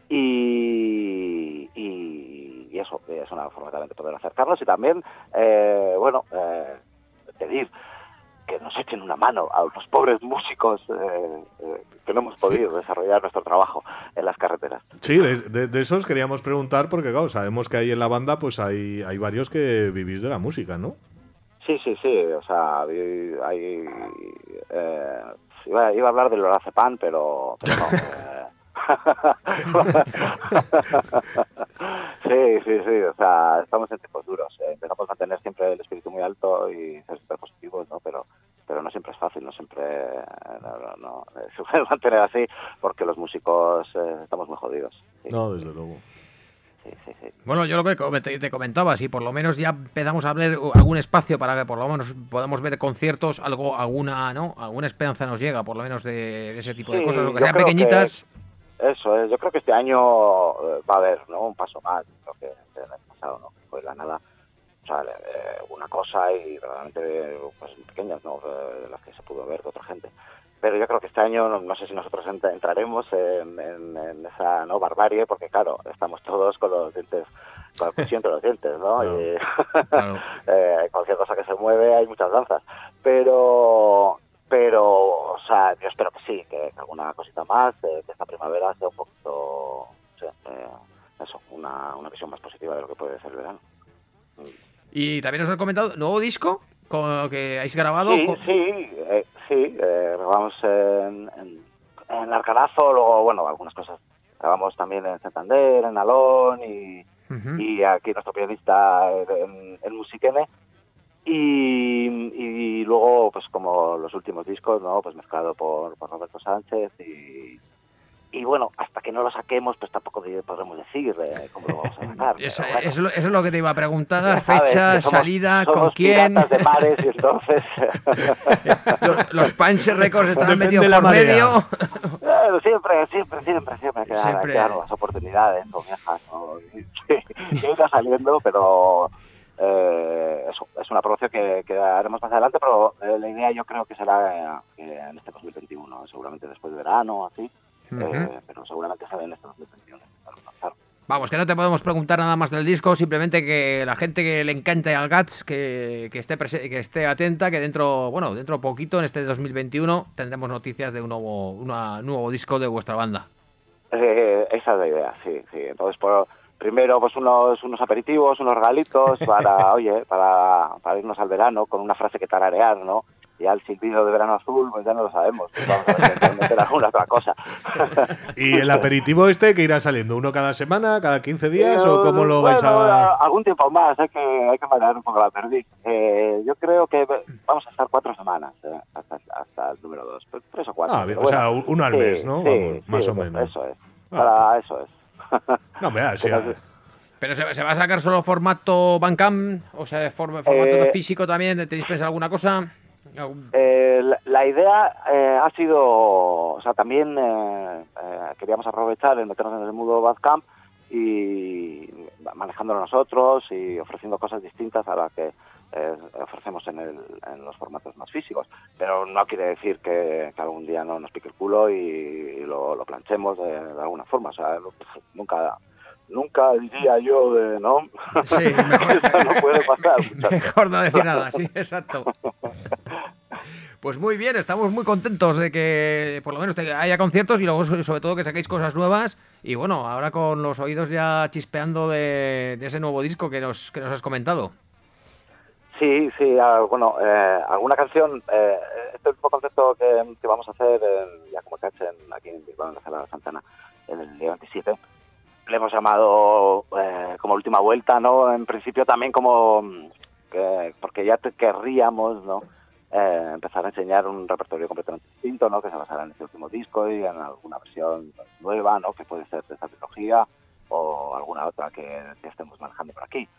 Y, y, y eso es una forma también de poder acercarnos y también, eh, bueno, eh, pedir que nos echen una mano a los pobres músicos eh, eh, que no hemos podido desarrollar nuestro trabajo en las carreteras. Sí, de, de- de esos queríamos preguntar porque, claro, sabemos que ahí en la banda pues hay, hay varios que vivís de la música, ¿no? Sí, sí, sí, o sea, hay... hay, eh, iba, iba a hablar del Lorazepam, pero, pero no. eh. Sí, sí, sí, o sea, estamos en tiempos duros. Eh. Intentamos mantener siempre el espíritu muy alto y ser súper positivos, ¿no? Pero, pero no siempre es fácil, no siempre no, no, no, eh, se puede mantener así porque los músicos eh, estamos muy jodidos. Sí, No, desde luego. sí, sí, sí. Bueno, yo lo que coment- te comentaba, si por lo menos ya empezamos a ver algún espacio para que por lo menos podamos ver conciertos, algo, alguna, ¿no? Alguna esperanza nos llega, por lo menos de, de ese tipo de Sí, cosas, aunque yo sean creo pequeñitas. Eso es, yo creo que este año eh, va a haber, ¿no? Un paso más, lo que el año pasado, ¿no? Fue la nada, o sea, eh, una cosa y realmente pues, pequeñas, ¿no? Eh, de las que se pudo ver de otra gente. Pero yo creo que este año, no, no sé si nosotros ent- entraremos en, en, en esa no barbarie, porque claro, estamos todos con los dientes, con el cuchillo entre los dientes, ¿no? Claro. Y, Claro. eh, cualquier cosa que se mueve hay muchas danzas. Pero... Pero, o sea, yo espero que sí, que, que alguna cosita más, eh, que esta primavera sea un poquito, sí, eh, eso, una, una visión más positiva de lo que puede ser el verano. Y también os he comentado, ¿nuevo disco? Con, que habéis grabado. Sí, con- sí, eh, sí, eh, grabamos en, en, en Arcarazo, luego, bueno, algunas cosas grabamos también en Santander, en Alón y, Ujú. y aquí nuestro pianista en, en Musiquene. Y, y luego, pues como los últimos discos, ¿no? Pues mezclado por, por Roberto Sánchez y, y bueno, hasta que no lo saquemos, pues tampoco podremos decir eh, cómo lo vamos a sacar. Eso, pero bueno, eso, eso es lo que te iba a preguntar, ya sabes fecha, que somos- salida, somos con quién. piratas de mares y entonces Los, los Punch Records estarán Depende metidos de la por marea. medio. eh, siempre, siempre, siempre, siempre quedan, Siempre. quedan nuevas oportunidades o viejas o que irá saliendo, pero eh, eso, es una promoción que, que haremos más adelante, pero eh, la idea yo creo que será eh, en este dos mil veintiuno, seguramente después de verano, así, Ujú. eh, pero seguramente sale en este dos mil veintiuno. Claro, claro. Vamos, que no te podemos preguntar nada más del disco, simplemente que la gente que le encante al Guts, que, que esté prese- que esté atenta, que dentro, bueno, dentro poquito, en este dos mil veintiuno, tendremos noticias de un nuevo, una, nuevo disco de vuestra banda. Eh, esa es la idea, sí, sí. Entonces, por, primero, pues unos, unos aperitivos, unos regalitos para, oye, para, para irnos al verano con una frase que tararear, ¿no? Y al silbido de verano azul, pues ya no lo sabemos. Pues vamos a ver, intentar meter alguna otra cosa. ¿Y el aperitivo este que irá saliendo? ¿Uno cada semana, cada quince días Eh, o cómo lo vais bueno, a...? algún tiempo más, hay que, hay que marear un poco la perdiz. Eh, yo creo que vamos a estar cuatro semanas eh, hasta, hasta el número dos, pues tres o cuatro. Ah, bien, pero o sea, bueno, uno al sí, mes, ¿no? sí, Vamos, sí, más o pues menos. Eso es, Ah. para eso es. No, mira, sí, Pero ah, sí. ¿Pero se, se va a sacar solo formato Bandcamp? O sea, form- formato Eh, físico también, ¿tenéis pensado alguna cosa? ¿Algún- Eh, la, la idea eh, ha sido, o sea, también eh, eh, queríamos aprovechar el meternos en el mundo Bandcamp y manejándolo nosotros y ofreciendo cosas distintas a las que eh, ofrecemos en, el, en los formatos más físicos. Pero no quiere decir que, que algún día no nos pique el culo y, y lo, lo planchemos de, de alguna forma. O sea, no- nunca nunca diría yo de no. Sí, mejor, Eso no puede pasar, muchachos. mejor no decir nada, sí, exacto. Pues muy bien, estamos muy contentos de que por lo menos te- haya conciertos y luego so- sobre todo que saquéis cosas nuevas y bueno, ahora con los oídos ya chispeando de, de ese nuevo disco que nos, que nos has comentado. Sí, sí, ah, bueno, eh, alguna canción, eh, este último concepto que, que vamos a hacer en, ya como cachen aquí en Bilbao, en la Sala Santana, en el día veintisiete, le hemos llamado eh, como última vuelta, ¿no? En principio también como, mm, que, porque ya te querríamos, ¿no? Eh, empezar a enseñar un repertorio completamente distinto, ¿no? Que se basará en este último disco y en alguna versión nueva, ¿no? Que puede ser de esta trilogía o alguna otra que, que estemos manejando por aquí.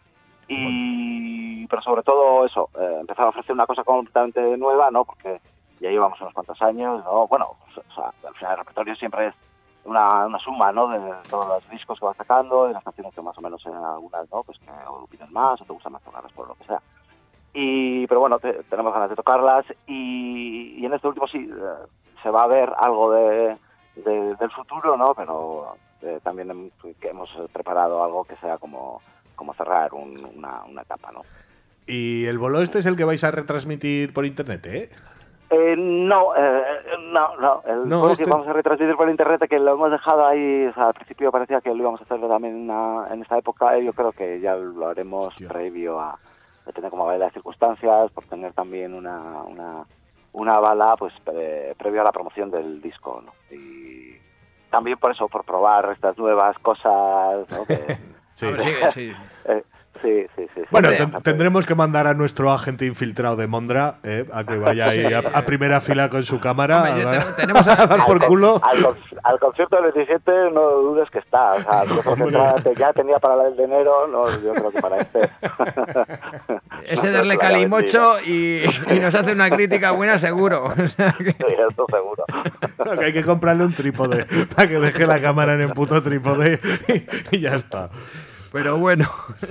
Y pero sobre todo eso, eh, empezar a ofrecer una cosa completamente nueva, ¿no? Porque ya llevamos unos cuantos años, ¿no? Bueno, o sea, al final el repertorio siempre es una, una suma, ¿no? De todos los discos que vas sacando, de las canciones que más o menos en algunas, ¿no? Pues que o opinan más o te gusta más tocarlas por lo que sea. Y pero bueno, te, tenemos ganas de tocarlas y, y en este último sí eh, se va a ver algo de, de- del futuro, ¿no? Pero eh, también hem- que hemos preparado algo que sea como como cerrar un- una, una etapa, ¿no? Y el bolo este es el que vais a retransmitir por internet, ¿eh? Eh, no, eh, no, no. El No, juego este- que vamos a retransmitir por internet, que lo hemos dejado ahí, o sea, al principio parecía que lo íbamos a hacer también en, una- en esta época, y yo creo que ya lo haremos Hostia. previo a, depende cómo vayan las circunstancias, por tener también una, una, una bala, pues pre- previo a la promoción del disco, ¿no? Y también por eso, por probar estas nuevas cosas, ¿no? Que, Sí. A ver, sí, sí. eh, sí, sí, sí. sí. Bueno, Sí, ten- bastante. tendremos que mandar a nuestro agente infiltrado de Mondra eh, a que vaya ahí Sí. a, a primera fila con su cámara Hombre, a, yo dar- te- tenemos a- a dar por Al- culo. Al, con- al concierto del veintisiete no dudes que está. O sea, yo creo que Hombre. entrada ya tenía para el de enero, no, yo creo que para este. Ese darle calimocho y, y nos hace una crítica buena seguro. O sea que- Sí, esto seguro. No, que hay que comprarle un trípode para que deje la cámara en el puto trípode y, y ya está. Pero bueno.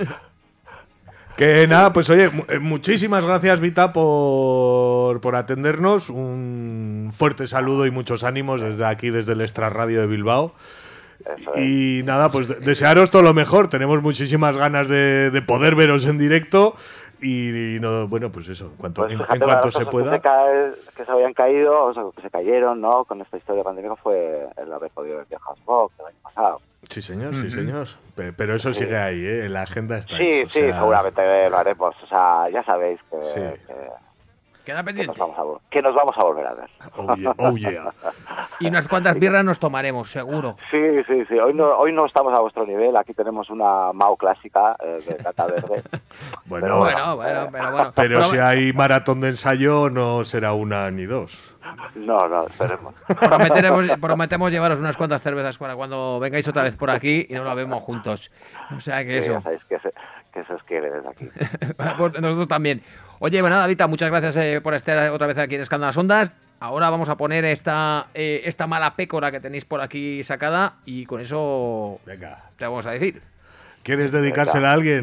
Que nada, pues oye, mu- eh, muchísimas gracias Vita por, por atendernos. Un fuerte saludo y muchos ánimos desde aquí, desde el Extra Radio de Bilbao. Eso es. Y nada, pues de- desearos todo lo mejor. Tenemos muchísimas ganas de, de poder veros en directo. Y, y no, bueno, pues eso, en cuanto, Pues en, fíjate, en una de cuanto las se cosas que pueda. se, cae- que se habían caído, o sea, que se cayeron, ¿no? Con esta historia pandémica fue el haber podido ver House Rock el año pasado. Sí, señor, sí, Ujú. señor. Pe- Pero eso Sí. sigue ahí, ¿eh? En la agenda está. Sí, eso, o sí, sea, seguramente lo haremos. O sea, ya sabéis que, Sí. que, Queda que pendiente. nos vamos a, vol- que nos vamos a volver a ver. Oh yeah, oh yeah. Y unas cuantas birras nos tomaremos, seguro. Sí, sí, sí. Hoy no, hoy no estamos a vuestro nivel. Aquí tenemos una Mao clásica eh, de cata verde. Bueno, Bueno, bueno, pero bueno. pero Pro- si hay maratón de ensayo, no será una ni dos. No, no, esperemos. Prometeremos, prometemos llevaros unas cuantas cervezas para cuando vengáis otra vez por aquí y nos la vemos juntos. O sea que Sí, eso. ya sabéis que se, que se os quiere desde aquí. Pues nosotros también. Oye, bueno, Davita, muchas gracias eh, por estar otra vez aquí en Escándalo las Ondas. Ahora vamos a poner esta, eh, esta mala pécora que tenéis por aquí sacada y con eso Venga. te vamos a decir. ¿Quieres dedicársela a alguien?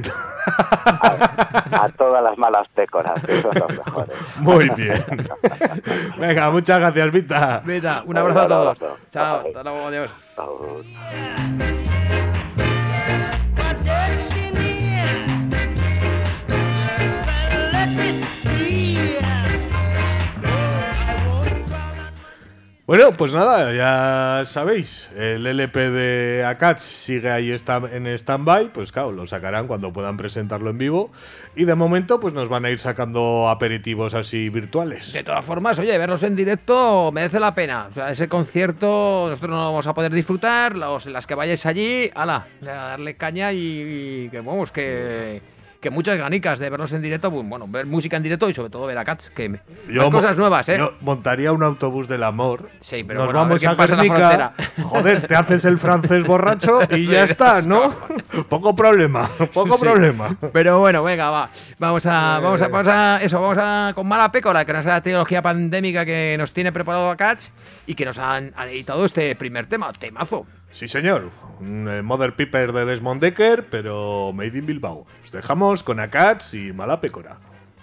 A todas las malas pécoras, que son los mejores. Muy bien. Venga, muchas gracias, Vita. Vita, un abrazo a todos. Un abrazo. Chao, Bye. hasta luego, adiós. Chao. Bueno, pues nada, ya sabéis, el L P de Akats sigue ahí está en stand-by, pues claro, lo sacarán cuando puedan presentarlo en vivo y de momento pues nos van a ir sacando aperitivos así virtuales. De todas formas, oye, verlos en directo merece la pena. O sea, ese concierto nosotros no lo vamos a poder disfrutar. Los, las que vayáis allí, ala, a darle caña y, y que vamos, que, que muchas ganicas de verlos en directo. Pues, bueno, ver música en directo y sobre todo ver a Cats, que me- Yo más mo- cosas nuevas, ¿eh? Yo montaría un autobús del amor. Sí, pero nos bueno, a ver vamos qué a, pasa en la Guernica. frontera. Joder, te haces el francés borracho y ya Sí, está, ¿no? Poco problema, poco Sí. problema. Pero bueno, venga, va. Vamos a, vamos a, vamos a, eso, vamos a, con mala pécora, que nos es la tecnología pandémica que nos tiene preparado a Cats y que nos han, han editado este primer tema, temazo. Sí, señor. Un eh, Mother Piper de Desmond Decker, pero made in Bilbao. Os dejamos con Akats y Mala Pécora.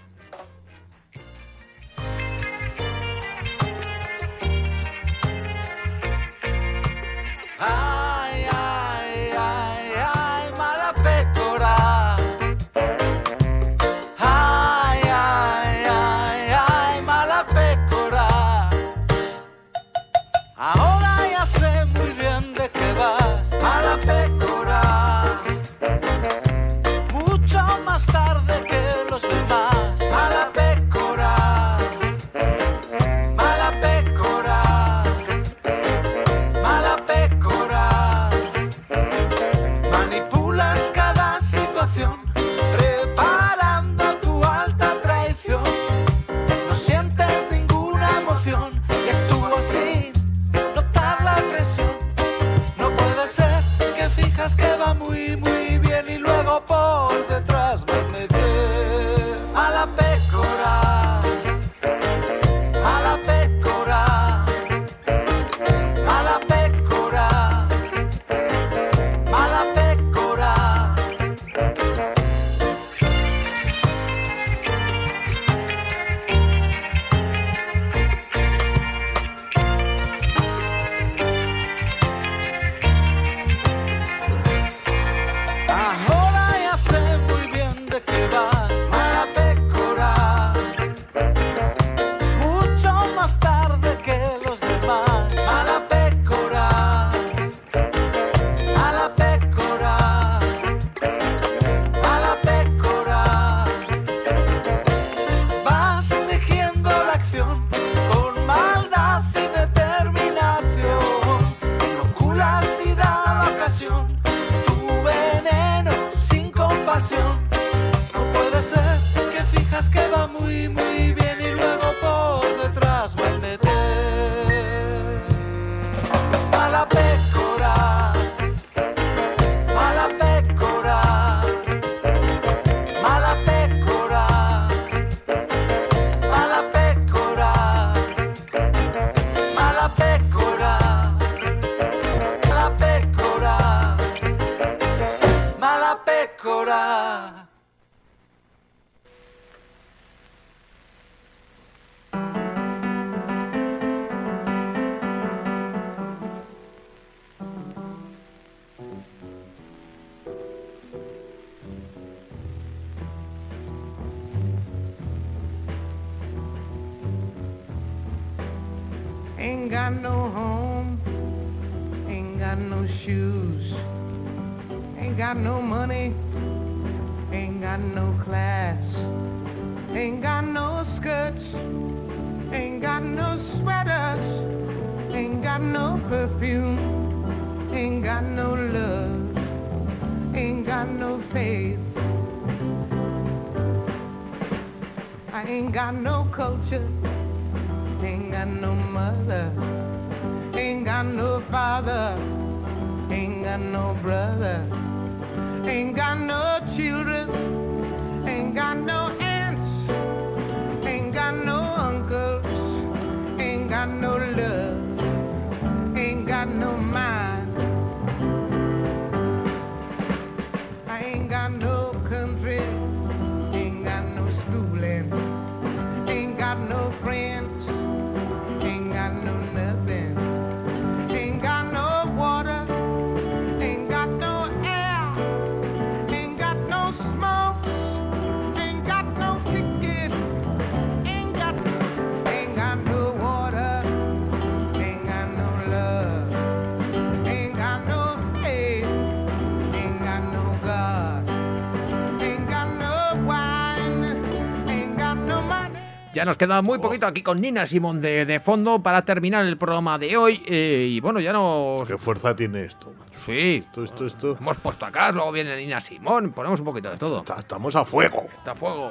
Ay, ay, ay, ay, mala pécora. Ay, ay, ay, ay, mala pécora. Ahora ya sé muy bien de qué vas, mala pécora. Mucho más tarde que los demás, mala pécora. Mala pécora. Mala pécora, manipulas cada situación, preparando tu alta traición. No sientes ninguna emoción y actúas sin notar la presión. No puede ser que fijas que va muy, muy bien y luego por detrás me metes. Mala pécora, mala pécora. Mala pécora, mala pécora. Ahora ya sé muy bien de qué vas, mala pécora. Mucho más tarde que los demás, mala pécora. Mala pécora. Mala pécora. Vas tejiendo la acción con maldad y determinación. Inoculas y da la ocasión tu veneno sin compasión. No puede ser que fijas que va muy, muy bien y luego por detrás me metes. Mala pécora, mala pécora, mala pécora, mala pécora, mala pécora, mala pécora, mala pécora. Ain't got no home, ain't got no shoes, ain't got no money, ain't got no class, Ain't got no skirts, ain't got no sweaters, ain't got no perfume, ain't got no love, ain't got no faith. I ain't got no culture, ain't got no mother, ain't got no father, ain't got no brother, ain't got no children, ain't got no aunts, ain't got no uncles, ain't got no love, ain't got no mind. I ain't got no country, ain't got no schooling, ain't got no friends, ain't got no nothing, ain't got no water, ain't got no air, ain't got no smoke, ain't got no ticket, ain't got, ain't got no water, ain't got no love, ain't got no faith, ain't got no God, ain't got no wine, ain't got no money. Ya nos queda muy poquito aquí con Nina Simone de, de fondo para terminar el programa de hoy. Eh, y bueno, ya nos... ¿Qué fuerza tiene esto? Sí, Esto, esto, esto. hemos puesto acá, luego viene Nina Simone, ponemos un poquito de todo. Está- estamos a fuego. Está a fuego.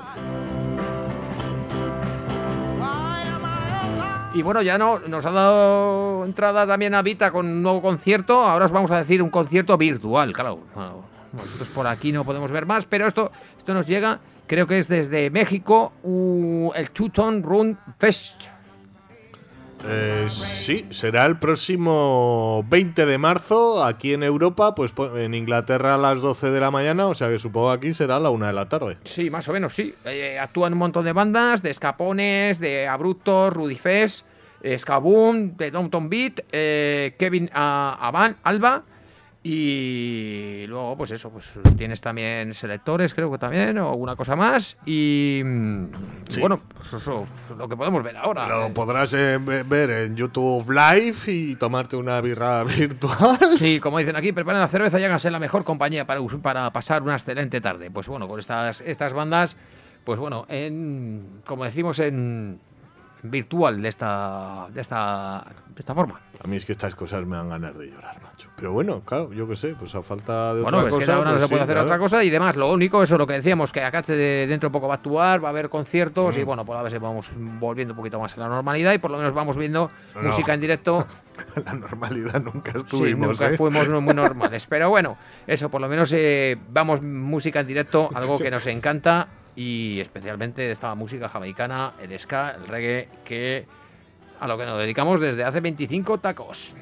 Y bueno, ya no, nos ha dado entrada también a Vita con un nuevo concierto. Ahora os vamos a decir un concierto virtual, claro. Bueno, nosotros por aquí no podemos ver más, pero esto, esto nos llega, creo que es desde México, uh, el Two-Tone Run Fest. Eh, sí, será el próximo veinte de marzo aquí en Europa, pues po- en Inglaterra a las doce de la mañana, o sea que supongo aquí será a la una de la tarde. Sí, más o menos, sí. Eh, actúan un montón de bandas, de Escapones, de Abruptos, Rudy Fest, Skaboom, de Downtown Beat, eh, Kevin ah, Aban, Alba. Y luego, pues eso, pues tienes también selectores, creo que también, o alguna cosa más. Y, mm, y Sí. bueno, pues eso, lo que podemos ver ahora. Lo Eh, podrás eh, ve- ver en YouTube Live y tomarte una birra virtual. Sí, como dicen aquí, preparen la cerveza y háganse la mejor compañía para, us- para pasar una excelente tarde. Pues bueno, con estas, estas bandas, pues bueno, en, como decimos en virtual de esta, de esta, de esta forma. A mí es que estas cosas me dan ganas de llorar, macho. Pero bueno, claro, yo qué sé, pues a falta de Bueno, otra es cosa... que ahora no pues se puede sí, hacer claro. otra cosa y demás. Lo único, eso es lo que decíamos, que acá de- dentro de poco va a actuar, va a haber conciertos Mm. y bueno, pues a ver si vamos volviendo un poquito más a la normalidad y por lo menos vamos viendo No. música en directo. La normalidad nunca Sí, estuvimos, nunca ¿eh? fuimos muy normales. Pero bueno, eso, por lo menos eh, vamos música en directo, algo que nos encanta y especialmente de esta música jamaicana, el ska, el reggae, que a lo que nos dedicamos desde hace veinticinco tacos.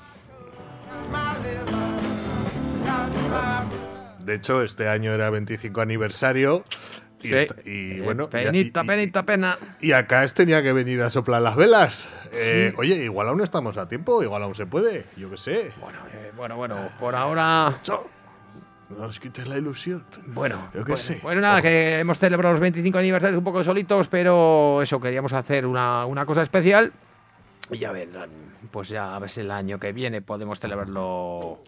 De hecho, este año era veinticinco aniversario y, Sí. esta- y Eh, bueno... y- penita, y- penita, pena. Y acá tenía que venir a soplar las velas. Eh, Oye, igual aún estamos a tiempo, igual aún se puede, yo qué sé. Bueno, eh, bueno, bueno, por ahora... Cho, no os quites la ilusión. Bueno, Yo qué pues, sé. bueno, nada, que hemos celebrado los veinticinco aniversarios un poco solitos, pero eso, queríamos hacer una, una cosa especial. Y ya vendrán, pues ya a ver si el año que viene podemos celebrarlo.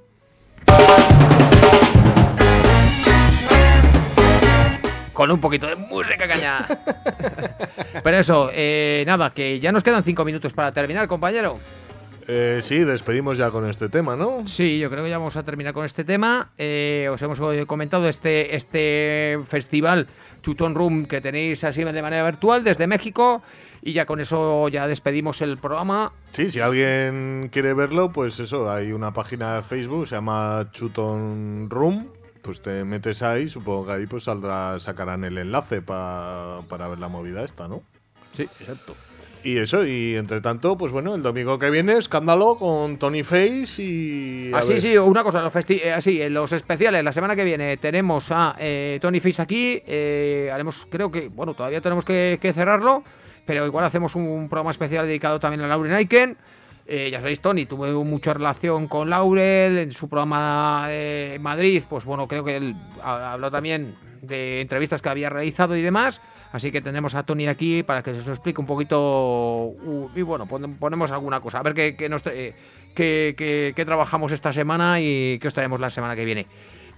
Con un poquito de música caña. Pero eso, eh, nada, que ya nos quedan cinco minutos para terminar, compañero. Eh, sí, despedimos ya con este tema, ¿no? Sí, yo creo que ya vamos a terminar con este tema. Eh, os hemos eh, comentado este, este festival Two-Tone Room que tenéis así de manera virtual desde México. Y ya con eso ya despedimos el programa. Sí, si alguien quiere verlo, pues eso, hay una página de Facebook, se llama Two-Tone Room. Pues te metes ahí, supongo que ahí pues saldrá, sacarán el enlace pa- para ver la movida esta, ¿no? Sí, exacto. Y eso, y entre tanto, pues bueno, el domingo que viene, escándalo con Tony Face y... a Así, ver. sí, una cosa, los festi- eh, así, en los especiales, la semana que viene tenemos a eh, Tony Face aquí, eh, haremos, creo que, bueno, todavía tenemos que, que cerrarlo, pero igual hacemos un programa especial dedicado también a Lauren Aiken. Eh, ya sabéis, Tony, tuve mucha relación con Laurel en su programa eh, en Madrid, pues bueno, creo que él ha- habló también de entrevistas que había realizado y demás, así que tenemos a Tony aquí para que nos explique un poquito uh, y bueno, pon- ponemos alguna cosa, a ver qué, qué nos tra- eh, qué- qué- qué trabajamos esta semana y qué os traemos la semana que viene.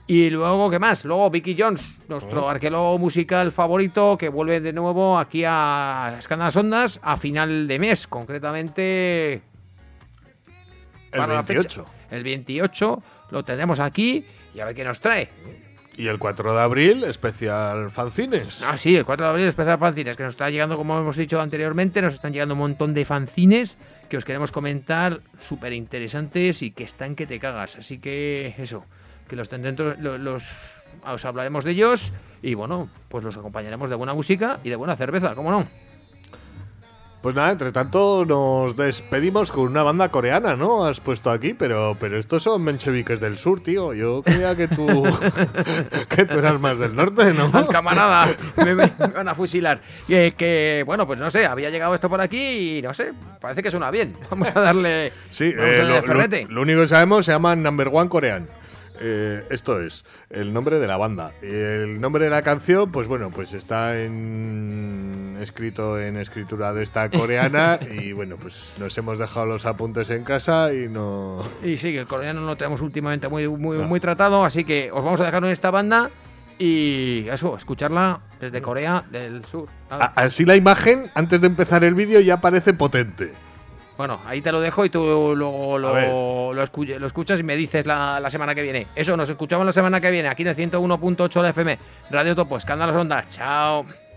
Y luego, ¿qué más? Luego Vicky Jones, nuestro Oh. arqueólogo musical favorito, que vuelve de nuevo aquí a Escándalas Ondas a final de mes, concretamente El para la fecha. veintiocho. El veintiocho lo tenemos aquí y a ver qué nos trae. Y el cuatro de abril, especial fanzines. Ah, sí, el cuatro de abril, especial fanzines, que nos está llegando, como hemos dicho anteriormente, nos están llegando un montón de fanzines que os queremos comentar, súper interesantes y que están que te cagas. Así que eso, que los tendremos, los, los os hablaremos de ellos y bueno, pues los acompañaremos de buena música y de buena cerveza, ¿cómo no? Pues nada, entre tanto nos despedimos con una banda coreana, ¿no? Has puesto aquí, pero, pero estos son mencheviques del sur, tío. Yo creía que tú, que tú eras más del norte, ¿no? Al camarada, me, me van a fusilar. Que, que, bueno, pues no sé, había llegado esto por aquí y no sé, parece que suena bien. Vamos a darle, Sí, vamos eh, a darle lo, ferrete. lo- lo único que sabemos se llama Number One Korean. Eh, esto es el nombre de la banda. El nombre de la canción, pues bueno, pues está en escrito en escritura de esta coreana y bueno, pues nos hemos dejado los apuntes en casa y no. Y sí, que el coreano lo tenemos últimamente muy, muy, Ah. muy tratado, así que os vamos a dejar en esta banda y eso, escucharla desde Corea del Sur. Ah, A- Así la imagen antes de empezar el vídeo ya parece potente. Bueno, ahí te lo dejo y tú luego A lo, ver. lo, escu- lo escuchas y me dices la, la semana que viene. Eso, nos escuchamos la semana que viene aquí en el ciento uno punto ocho de la F M. Radio Topo, Escándalos Ondas. Chao.